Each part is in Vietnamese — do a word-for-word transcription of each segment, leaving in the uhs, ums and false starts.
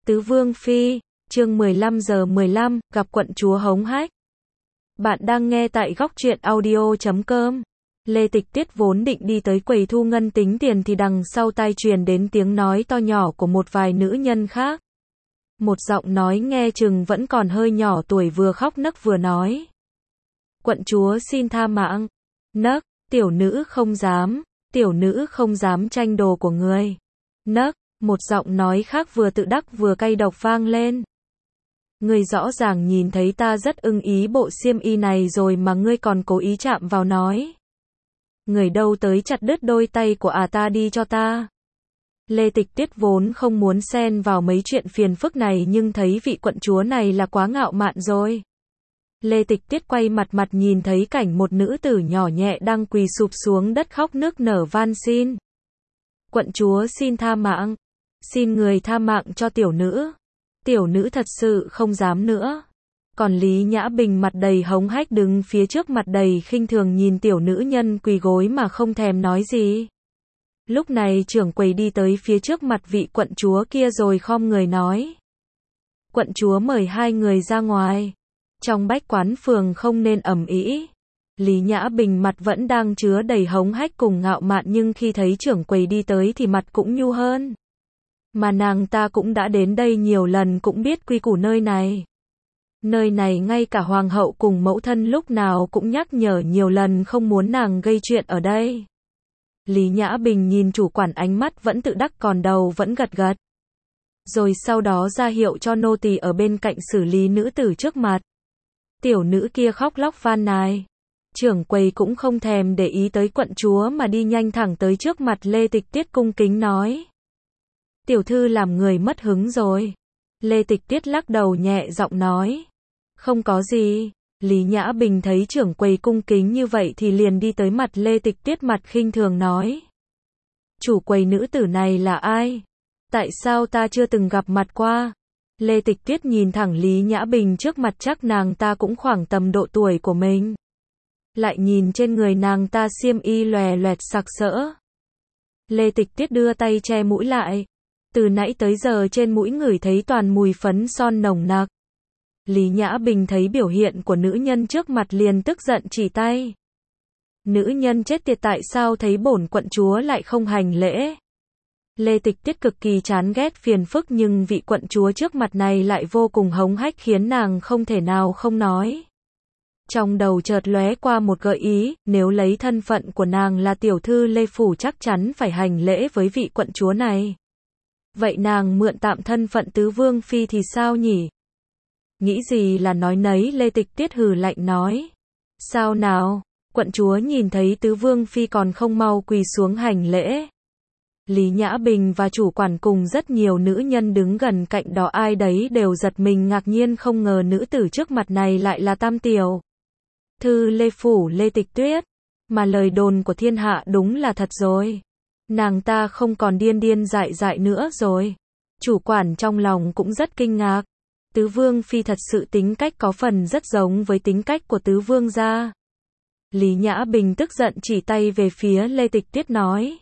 Tứ Vương Phi, chương mười lăm giờ mười lăm, gặp quận chúa hống hách. Bạn đang nghe tại góc truyện audio chấm com. Lê Tịch Tuyết vốn định đi tới quầy thu ngân tính tiền thì đằng sau tai truyền đến tiếng nói to nhỏ của một vài nữ nhân khác. Một giọng nói nghe chừng vẫn còn hơi nhỏ tuổi vừa khóc nấc vừa nói. Quận chúa xin tha mạng. Nấc, tiểu nữ không dám, tiểu nữ không dám tranh đồ của người. Nấc, một giọng nói khác vừa tự đắc vừa cay độc vang lên. Ngươi rõ ràng nhìn thấy ta rất ưng ý bộ xiêm y này rồi mà ngươi còn cố ý chạm vào nói. Người đâu tới chặt đứt đôi tay của à ta đi cho ta. Lê Tịch Tuyết vốn không muốn xen vào mấy chuyện phiền phức này nhưng thấy vị quận chúa này là quá ngạo mạn rồi. Lê Tịch Tuyết quay mặt mặt nhìn thấy cảnh một nữ tử nhỏ nhẹ đang quỳ sụp xuống đất khóc nức nở van xin. Quận chúa xin tha mạng. Xin người tha mạng cho tiểu nữ. Tiểu nữ thật sự không dám nữa. Còn Lý Nhã Bình mặt đầy hống hách đứng phía trước mặt đầy khinh thường nhìn tiểu nữ nhân quỳ gối mà không thèm nói gì. Lúc này trưởng quầy đi tới phía trước mặt vị quận chúa kia rồi khom người nói. Quận chúa mời hai người ra ngoài. Trong bách quán phường không nên ầm ĩ. Lý Nhã Bình mặt vẫn đang chứa đầy hống hách cùng ngạo mạn nhưng khi thấy trưởng quầy đi tới thì mặt cũng nhu hơn. Mà nàng ta cũng đã đến đây nhiều lần cũng biết quy củ nơi này. Nơi này ngay cả hoàng hậu cùng mẫu thân lúc nào cũng nhắc nhở nhiều lần không muốn nàng gây chuyện ở đây. Lý Nhã Bình nhìn chủ quản ánh mắt vẫn tự đắc còn đầu vẫn gật gật. Rồi sau đó ra hiệu cho nô tỳ ở bên cạnh xử lý nữ tử trước mặt. Tiểu nữ kia khóc lóc van nài. Trưởng quầy cũng không thèm để ý tới quận chúa mà đi nhanh thẳng tới trước mặt Lê Tịch Tuyết cung kính nói. Tiểu thư làm người mất hứng rồi. Lê Tịch Tuyết lắc đầu nhẹ giọng nói. Không có gì. Lý Nhã Bình thấy trưởng quầy cung kính như vậy thì liền đi tới mặt Lê Tịch Tuyết mặt khinh thường nói. Chủ quầy nữ tử này là ai? Tại sao ta chưa từng gặp mặt qua? Lê Tịch Tuyết nhìn thẳng Lý Nhã Bình trước mặt chắc nàng ta cũng khoảng tầm độ tuổi của mình. Lại nhìn trên người nàng ta xiêm y lòe loẹt sặc sỡ. Lê Tịch Tuyết đưa tay che mũi lại. Từ nãy tới giờ trên mũi ngửi thấy toàn mùi phấn son nồng nặc. Lý Nhã Bình thấy biểu hiện của nữ nhân trước mặt liền tức giận chỉ tay. Nữ nhân chết tiệt tại sao thấy bổn quận chúa lại không hành lễ. Lê Tịch Tuyết cực kỳ chán ghét phiền phức nhưng vị quận chúa trước mặt này lại vô cùng hống hách khiến nàng không thể nào không nói. Trong đầu chợt lóe qua một gợi ý, nếu lấy thân phận của nàng là tiểu thư Lê Phủ chắc chắn phải hành lễ với vị quận chúa này. Vậy nàng mượn tạm thân phận tứ vương phi thì sao nhỉ? Nghĩ gì là nói nấy, Lê Tịch Tuyết hừ lạnh nói. Sao nào, quận chúa nhìn thấy tứ vương phi còn không mau quỳ xuống hành lễ. Lý Nhã Bình và chủ quản cùng rất nhiều nữ nhân đứng gần cạnh đó ai đấy đều giật mình ngạc nhiên không ngờ nữ tử trước mặt này lại là tam tiểu thư Lê Phủ Lê Tịch Tuyết. Mà lời đồn của thiên hạ đúng là thật rồi. Nàng ta không còn điên điên dại dại nữa rồi. Chủ quản trong lòng cũng rất kinh ngạc. Tứ vương phi thật sự tính cách có phần rất giống với tính cách của tứ vương gia. Lý Nhã Bình tức giận chỉ tay về phía Lê Tịch Tuyết nói.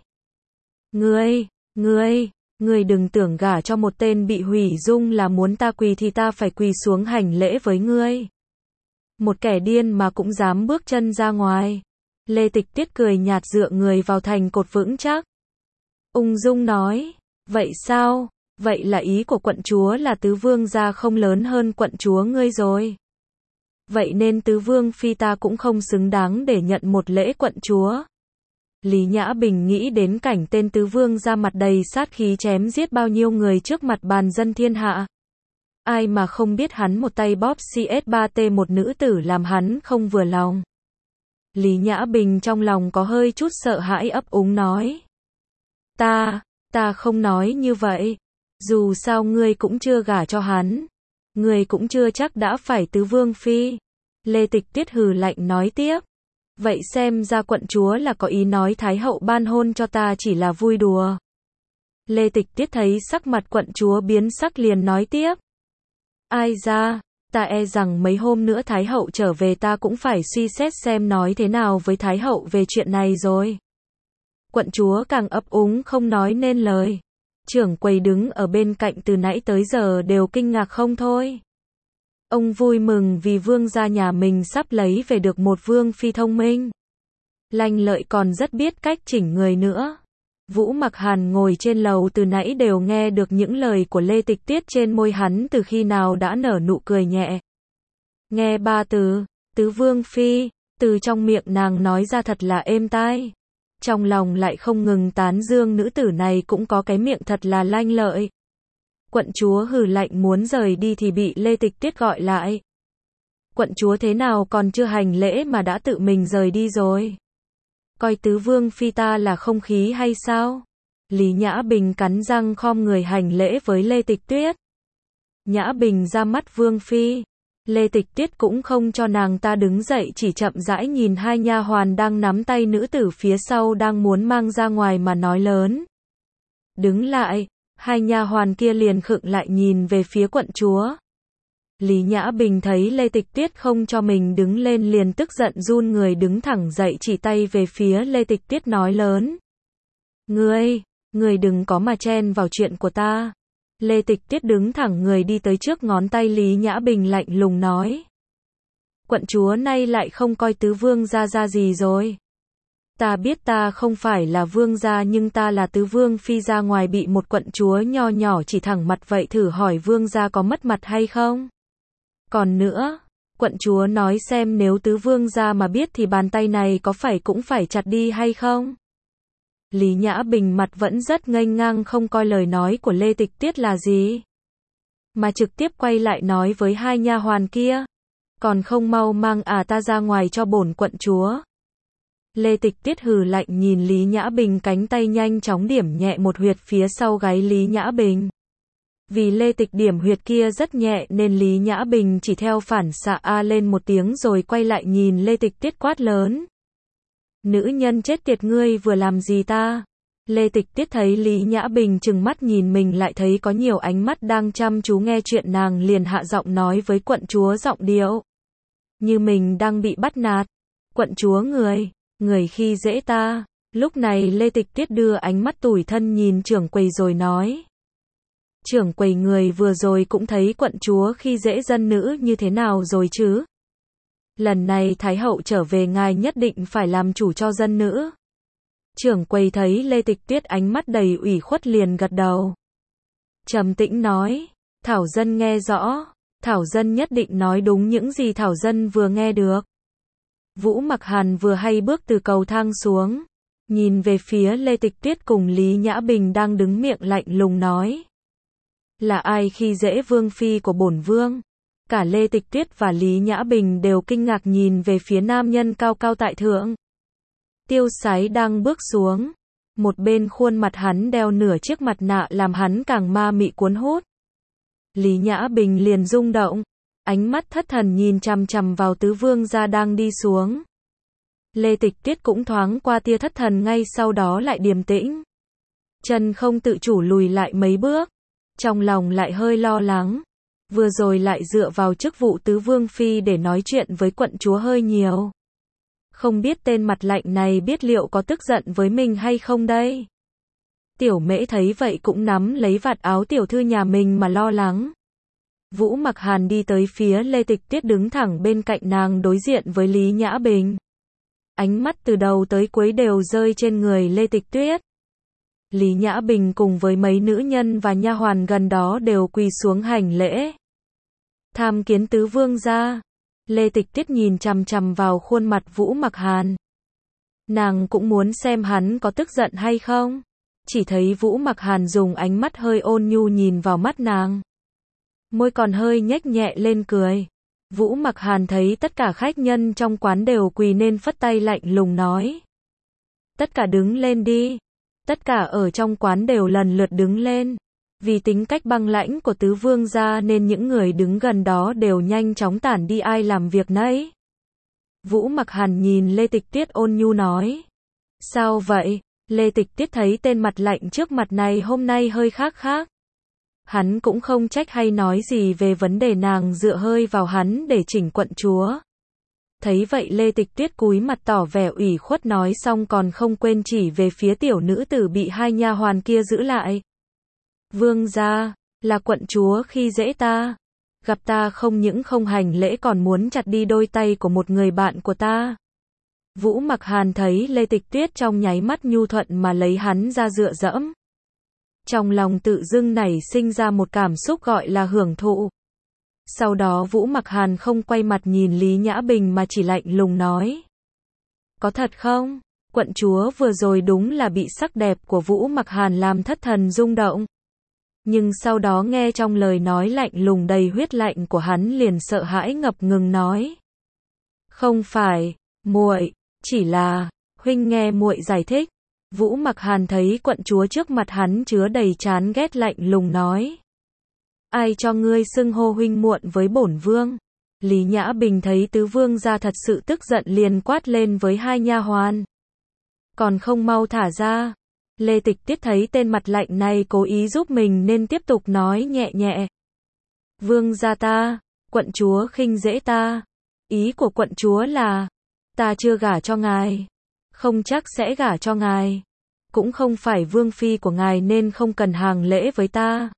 Ngươi, ngươi, ngươi đừng tưởng gả cho một tên bị hủy dung là muốn ta quỳ thì ta phải quỳ xuống hành lễ với ngươi. Một kẻ điên mà cũng dám bước chân ra ngoài. Lê Tịch Tuyết cười nhạt dựa người vào thành cột vững chắc. Ung dung nói, vậy sao? Vậy là ý của quận chúa là tứ vương gia không lớn hơn quận chúa ngươi rồi. Vậy nên tứ vương phi ta cũng không xứng đáng để nhận một lễ quận chúa. Lý Nhã Bình nghĩ đến cảnh tên tứ vương gia mặt đầy sát khí chém giết bao nhiêu người trước mặt bàn dân thiên hạ. Ai mà không biết hắn một tay bóp xê ét ba tê một nữ tử làm hắn không vừa lòng. Lý Nhã Bình trong lòng có hơi chút sợ hãi ấp úng nói. Ta, ta không nói như vậy. Dù sao ngươi cũng chưa gả cho hắn. Ngươi cũng chưa chắc đã phải tứ vương phi. Lê Tịch Tuyết hừ lạnh nói tiếp. Vậy xem ra quận chúa là có ý nói thái hậu ban hôn cho ta chỉ là vui đùa. Lê Tịch Tuyết thấy sắc mặt quận chúa biến sắc liền nói tiếp. Ai ra, ta e rằng mấy hôm nữa thái hậu trở về ta cũng phải suy xét xem nói thế nào với thái hậu về chuyện này rồi. Quận chúa càng ấp úng không nói nên lời. Trưởng quầy đứng ở bên cạnh từ nãy tới giờ đều kinh ngạc không thôi. Ông vui mừng vì vương gia nhà mình sắp lấy về được một vương phi thông minh. Lanh lợi còn rất biết cách chỉnh người nữa. Vũ Mặc Hàn ngồi trên lầu từ nãy đều nghe được những lời của Lê Tịch Tuyết, trên môi hắn từ khi nào đã nở nụ cười nhẹ. Nghe ba từ, tứ vương phi, từ trong miệng nàng nói ra thật là êm tai. Trong lòng lại không ngừng tán dương nữ tử này cũng có cái miệng thật là lanh lợi. Quận chúa hừ lạnh muốn rời đi thì bị Lê Tịch Tuyết gọi lại. Quận chúa thế nào còn chưa hành lễ mà đã tự mình rời đi rồi? Coi tứ vương phi ta là không khí hay sao? Lý Nhã Bình cắn răng khom người hành lễ với Lê Tịch Tuyết. Nhã Bình ra mắt vương phi. Lê Tịch Tuyết cũng không cho nàng ta đứng dậy, chỉ chậm rãi nhìn hai nha hoàn đang nắm tay nữ tử phía sau đang muốn mang ra ngoài mà nói lớn. Đứng lại, hai nha hoàn kia liền khựng lại nhìn về phía quận chúa. Lý Nhã Bình thấy Lê Tịch Tuyết không cho mình đứng lên liền tức giận run người đứng thẳng dậy, chỉ tay về phía Lê Tịch Tuyết nói lớn. Ngươi, ngươi đừng có mà chen vào chuyện của ta. Lê Tịch Tuyết đứng thẳng người đi tới trước ngón tay Lý Nhã Bình lạnh lùng nói. Quận chúa nay lại không coi tứ vương gia ra gì rồi. Ta biết ta không phải là vương gia nhưng ta là tứ vương phi, ra ngoài bị một quận chúa nho nhỏ chỉ thẳng mặt vậy, thử hỏi vương gia có mất mặt hay không? Còn nữa, quận chúa nói xem nếu tứ vương gia mà biết thì bàn tay này có phải cũng phải chặt đi hay không? Lý Nhã Bình mặt vẫn rất nghênh ngang, không coi lời nói của Lê Tịch Tuyết là gì, mà trực tiếp quay lại nói với hai nha hoàn kia. Còn không mau mang à ta ra ngoài cho bổn quận chúa. Lê Tịch Tuyết hừ lạnh nhìn Lý Nhã Bình, cánh tay nhanh chóng điểm nhẹ một huyệt phía sau gáy Lý Nhã Bình. Vì Lê Tịch điểm huyệt kia rất nhẹ nên Lý Nhã Bình chỉ theo phản xạ a lên một tiếng rồi quay lại nhìn Lê Tịch Tuyết quát lớn. Nữ nhân chết tiệt, ngươi vừa làm gì ta? Lê Tịch Tuyết thấy Lý Nhã Bình trừng mắt nhìn mình, lại thấy có nhiều ánh mắt đang chăm chú nghe chuyện, nàng liền hạ giọng nói với quận chúa giọng điệu như mình đang bị bắt nạt. Quận chúa người, người khi dễ ta. Lúc này Lê Tịch Tuyết đưa ánh mắt tủi thân nhìn trưởng quầy rồi nói. Trưởng quầy, người vừa rồi cũng thấy quận chúa khi dễ dân nữ như thế nào rồi chứ? Lần này Thái hậu trở về, ngài nhất định phải làm chủ cho dân nữ. Trưởng quầy thấy Lê Tịch Tuyết ánh mắt đầy ủy khuất liền gật đầu. Trầm tĩnh nói, Thảo dân nghe rõ, Thảo dân nhất định nói đúng những gì Thảo dân vừa nghe được. Vũ Mặc Hàn vừa hay bước từ cầu thang xuống, nhìn về phía Lê Tịch Tuyết cùng Lý Nhã Bình đang đứng miệng lạnh lùng nói. Là ai khi dễ vương phi của bổn vương? Cả Lê Tịch Tuyết và Lý Nhã Bình đều kinh ngạc nhìn về phía nam nhân cao cao tại thượng. Tiêu Sái đang bước xuống, một bên khuôn mặt hắn đeo nửa chiếc mặt nạ làm hắn càng ma mị cuốn hút. Lý Nhã Bình liền rung động, ánh mắt thất thần nhìn chằm chằm vào tứ vương gia đang đi xuống. Lê Tịch Tuyết cũng thoáng qua tia thất thần, ngay sau đó lại điềm tĩnh. Chân không tự chủ lùi lại mấy bước, trong lòng lại hơi lo lắng. Vừa rồi lại dựa vào chức vụ tứ vương phi để nói chuyện với quận chúa hơi nhiều. Không biết tên mặt lạnh này biết liệu có tức giận với mình hay không đây? Tiểu Mễ thấy vậy cũng nắm lấy vạt áo tiểu thư nhà mình mà lo lắng. Vũ Mặc Hàn đi tới phía Lê Tịch Tuyết đứng thẳng bên cạnh nàng, đối diện với Lý Nhã Bình. Ánh mắt từ đầu tới cuối đều rơi trên người Lê Tịch Tuyết. Lý Nhã Bình cùng với mấy nữ nhân và nha hoàn gần đó đều quỳ xuống hành lễ. Tham kiến tứ vương gia. Lê Tịch Tuyết nhìn chằm chằm vào khuôn mặt Vũ Mặc Hàn. Nàng cũng muốn xem hắn có tức giận hay không. Chỉ thấy Vũ Mặc Hàn dùng ánh mắt hơi ôn nhu nhìn vào mắt nàng. Môi còn hơi nhếch nhẹ lên cười. Vũ Mặc Hàn thấy tất cả khách nhân trong quán đều quỳ nên phất tay lạnh lùng nói. Tất cả đứng lên đi. Tất cả ở trong quán đều lần lượt đứng lên. Vì tính cách băng lãnh của tứ vương gia nên những người đứng gần đó đều nhanh chóng tản đi, ai làm việc nấy. Vũ Mặc Hàn nhìn Lê Tịch Tuyết ôn nhu nói. Sao vậy? Lê Tịch Tuyết thấy tên mặt lạnh trước mặt này hôm nay hơi khác khác. Hắn cũng không trách hay nói gì về vấn đề nàng dựa hơi vào hắn để chỉnh quận chúa. Thấy vậy Lê Tịch Tuyết cúi mặt tỏ vẻ ủy khuất, nói xong còn không quên chỉ về phía tiểu nữ tử bị hai nha hoàn kia giữ lại. Vương gia, là quận chúa khi dễ ta. Gặp ta không những không hành lễ còn muốn chặt đi đôi tay của một người bạn của ta. Vũ Mặc Hàn thấy Lê Tịch Tuyết trong nháy mắt nhu thuận mà lấy hắn ra dựa dẫm. Trong lòng tự dưng nảy sinh ra một cảm xúc gọi là hưởng thụ. Sau đó Vũ Mặc Hàn không quay mặt nhìn Lý Nhã Bình mà chỉ lạnh lùng nói. Có thật không? Quận chúa vừa rồi đúng là bị sắc đẹp của Vũ Mặc Hàn làm thất thần rung động. Nhưng sau đó nghe trong lời nói lạnh lùng đầy huyết lạnh của hắn liền sợ hãi ngập ngừng nói. Không phải, muội, chỉ là, huynh nghe muội giải thích. Vũ Mặc Hàn thấy quận chúa trước mặt hắn chứa đầy chán ghét lạnh lùng nói. Ai cho ngươi xưng hô huynh muộn với bổn vương? Lý Nhã Bình thấy tứ vương gia thật sự tức giận liền quát lên với hai nha hoàn. Còn không mau thả ra. Lê Tịch Tiết thấy tên mặt lạnh này cố ý giúp mình nên tiếp tục nói nhẹ nhẹ. Vương gia ta, quận chúa khinh dễ ta. Ý của quận chúa là, ta chưa gả cho ngài. Không chắc sẽ gả cho ngài. Cũng không phải vương phi của ngài nên không cần hàng lễ với ta.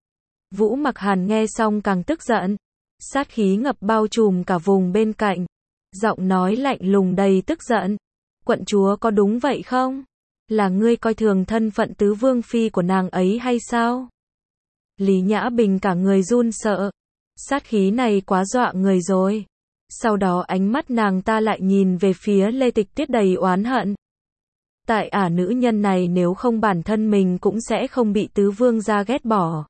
Vũ Mặc Hàn nghe xong càng tức giận. Sát khí ngập bao trùm cả vùng bên cạnh. Giọng nói lạnh lùng đầy tức giận. Quận chúa có đúng vậy không? Là ngươi coi thường thân phận tứ vương phi của nàng ấy hay sao? Lý Nhã Bình cả người run sợ. Sát khí này quá dọa người rồi. Sau đó ánh mắt nàng ta lại nhìn về phía Lê Tịch Tiết đầy oán hận. Tại ả nữ nhân này nếu không bản thân mình cũng sẽ không bị tứ vương gia ghét bỏ.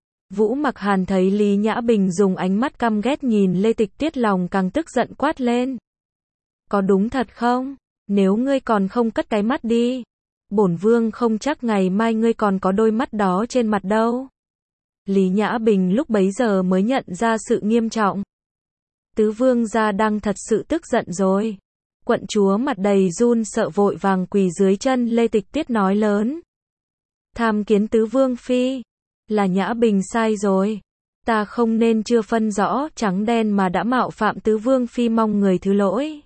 Vũ Mặc Hàn thấy Lý Nhã Bình dùng ánh mắt căm ghét nhìn Lê Tịch Tiết lòng càng tức giận quát lên. Có đúng thật không? Nếu ngươi còn không cất cái mắt đi. Bổn vương không chắc ngày mai ngươi còn có đôi mắt đó trên mặt đâu. Lý Nhã Bình lúc bấy giờ mới nhận ra sự nghiêm trọng. Tứ vương gia đang thật sự tức giận rồi. Quận chúa mặt đầy run sợ vội vàng quỳ dưới chân Lê Tịch Tiết nói lớn. Tham kiến tứ vương phi. Là Nhã Bình sai rồi. Ta không nên chưa phân rõ trắng đen mà đã mạo phạm tứ vương phi mong người thứ lỗi.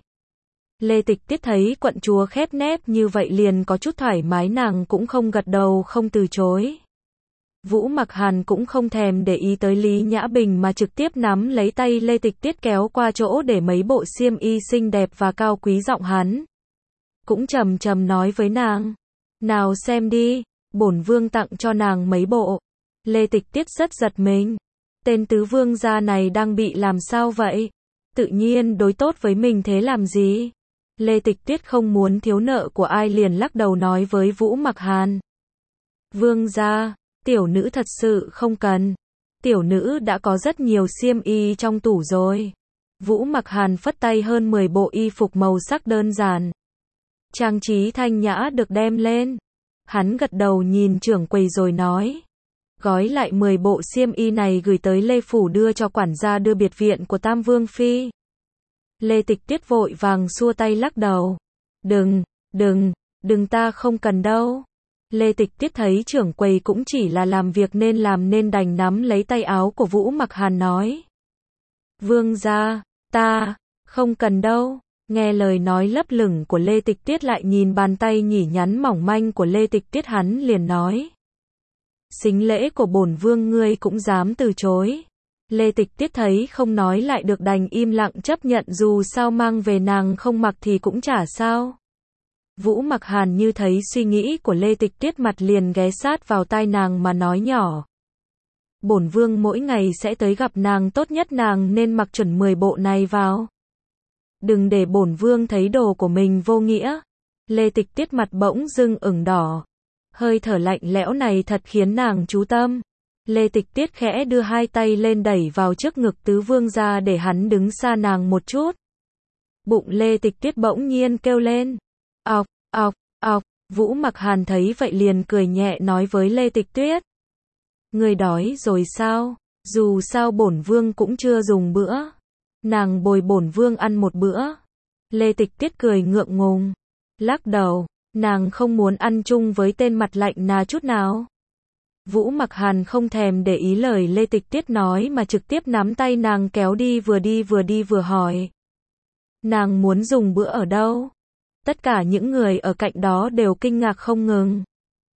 Lê Tịch Tiết thấy quận chúa khép nép như vậy liền có chút thoải mái nàng cũng không gật đầu không từ chối. Vũ Mặc Hàn cũng không thèm để ý tới Lý Nhã Bình mà trực tiếp nắm lấy tay Lê Tịch Tiết kéo qua chỗ để mấy bộ xiêm y xinh đẹp và cao quý giọng hắn. Cũng trầm trầm nói với nàng. Nào xem đi, bổn vương tặng cho nàng mấy bộ. Lê Tịch Tiết rất giật mình. Tên tứ vương gia này đang bị làm sao vậy? Tự nhiên đối tốt với mình thế làm gì? Lê Tịch Tiết không muốn thiếu nợ của ai liền lắc đầu nói với Vũ Mặc Hàn. Vương gia, tiểu nữ thật sự không cần. Tiểu nữ đã có rất nhiều xiêm y trong tủ rồi. Vũ Mặc Hàn phất tay hơn mười bộ y phục màu sắc đơn giản. Trang trí thanh nhã được đem lên. Hắn gật đầu nhìn trưởng quầy rồi nói. Gói lại mười bộ xiêm y này gửi tới Lê Phủ đưa cho quản gia đưa biệt viện của Tam Vương Phi. Lê Tịch Tiết vội vàng xua tay lắc đầu. Đừng, đừng, đừng ta không cần đâu. Lê Tịch Tiết thấy trưởng quầy cũng chỉ là làm việc nên làm nên đành nắm lấy tay áo của Vũ Mặc Hàn nói. Vương gia, ta, không cần đâu. Nghe lời nói lấp lửng của Lê Tịch Tiết lại nhìn bàn tay nhỉ nhắn mỏng manh của Lê Tịch Tiết hắn liền nói. Sính lễ của bổn vương ngươi cũng dám từ chối. Lê Tịch Tiết thấy không nói lại được đành im lặng chấp nhận dù sao mang về nàng không mặc thì cũng chả sao. Vũ Mặc Hàn như thấy suy nghĩ của Lê Tịch Tiết mặt liền ghé sát vào tai nàng mà nói nhỏ. Bổn vương mỗi ngày sẽ tới gặp nàng tốt nhất nàng nên mặc chuẩn mười bộ này vào. Đừng để bổn vương thấy đồ của mình vô nghĩa. Lê Tịch Tiết mặt bỗng dưng ửng đỏ. Hơi thở lạnh lẽo này thật khiến nàng chú tâm. Lê Tịch Tiết khẽ đưa hai tay lên đẩy vào trước ngực tứ vương ra để hắn đứng xa nàng một chút. Bụng Lê Tịch Tiết bỗng nhiên kêu lên. Ọc, ọc, ọc, Vũ Mặc Hàn thấy vậy liền cười nhẹ nói với Lê Tịch Tuyết. Người đói rồi sao? Dù sao bổn vương cũng chưa dùng bữa. Nàng bồi bổn vương ăn một bữa. Lê Tịch Tiết cười ngượng ngùng. Lắc đầu, nàng không muốn ăn chung với tên mặt lạnh nà chút nào. Vũ Mặc Hàn không thèm để ý lời Lê Tịch Tiết nói mà trực tiếp nắm tay nàng kéo đi vừa đi vừa đi vừa hỏi. Nàng muốn dùng bữa ở đâu? Tất cả những người ở cạnh đó đều kinh ngạc không ngừng.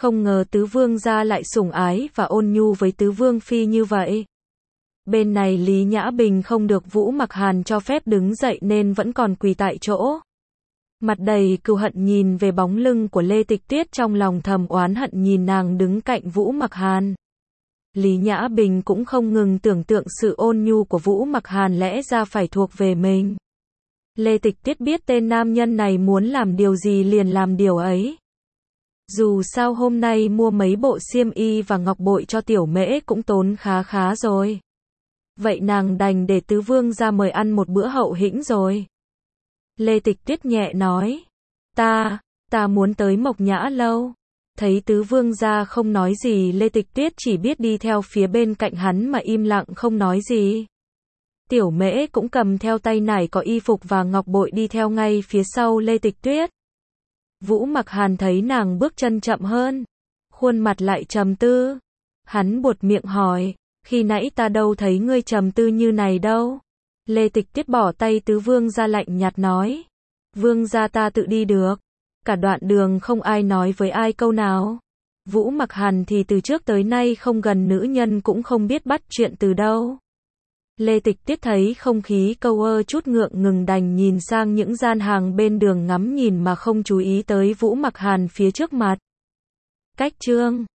Không ngờ tứ vương gia lại sủng ái và ôn nhu với tứ vương phi như vậy. Bên này Lý Nhã Bình không được Vũ Mặc Hàn cho phép đứng dậy nên vẫn còn quỳ tại chỗ. Mặt đầy cừu hận nhìn về bóng lưng của Lê Tịch Tuyết, trong lòng thầm oán hận nhìn nàng đứng cạnh Vũ Mặc Hàn. Lý Nhã Bình cũng không ngừng tưởng tượng sự ôn nhu của Vũ Mặc Hàn lẽ ra phải thuộc về mình. Lê Tịch Tuyết biết tên nam nhân này muốn làm điều gì liền làm điều ấy. Dù sao hôm nay mua mấy bộ xiêm y và ngọc bội cho tiểu mễ cũng tốn khá khá rồi. Vậy nàng đành để tứ vương ra mời ăn một bữa hậu hĩnh rồi. Lê Tịch Tuyết nhẹ nói. Ta, ta muốn tới Mộc Nhã Lâu. Thấy tứ vương gia không nói gì, Lê Tịch Tuyết chỉ biết đi theo phía bên cạnh hắn mà im lặng không nói gì. Tiểu mễ cũng cầm theo tay nải có y phục và ngọc bội đi theo ngay phía sau Lê Tịch Tuyết. Vũ Mặc Hàn thấy nàng bước chân chậm hơn, khuôn mặt lại trầm tư. Hắn buột miệng hỏi, khi nãy ta đâu thấy ngươi trầm tư như này đâu. Lê Tịch Tuyết bỏ tay tứ vương gia lạnh nhạt nói. Vương gia ta tự đi được. Cả đoạn đường không ai nói với ai câu nào. Vũ Mặc Hàn thì từ trước tới nay không gần nữ nhân cũng không biết bắt chuyện từ đâu. Lê Tịch Tuyết thấy không khí câu ơ chút ngượng ngừng đành nhìn sang những gian hàng bên đường ngắm nhìn mà không chú ý tới Vũ Mặc Hàn phía trước mặt. Cách chương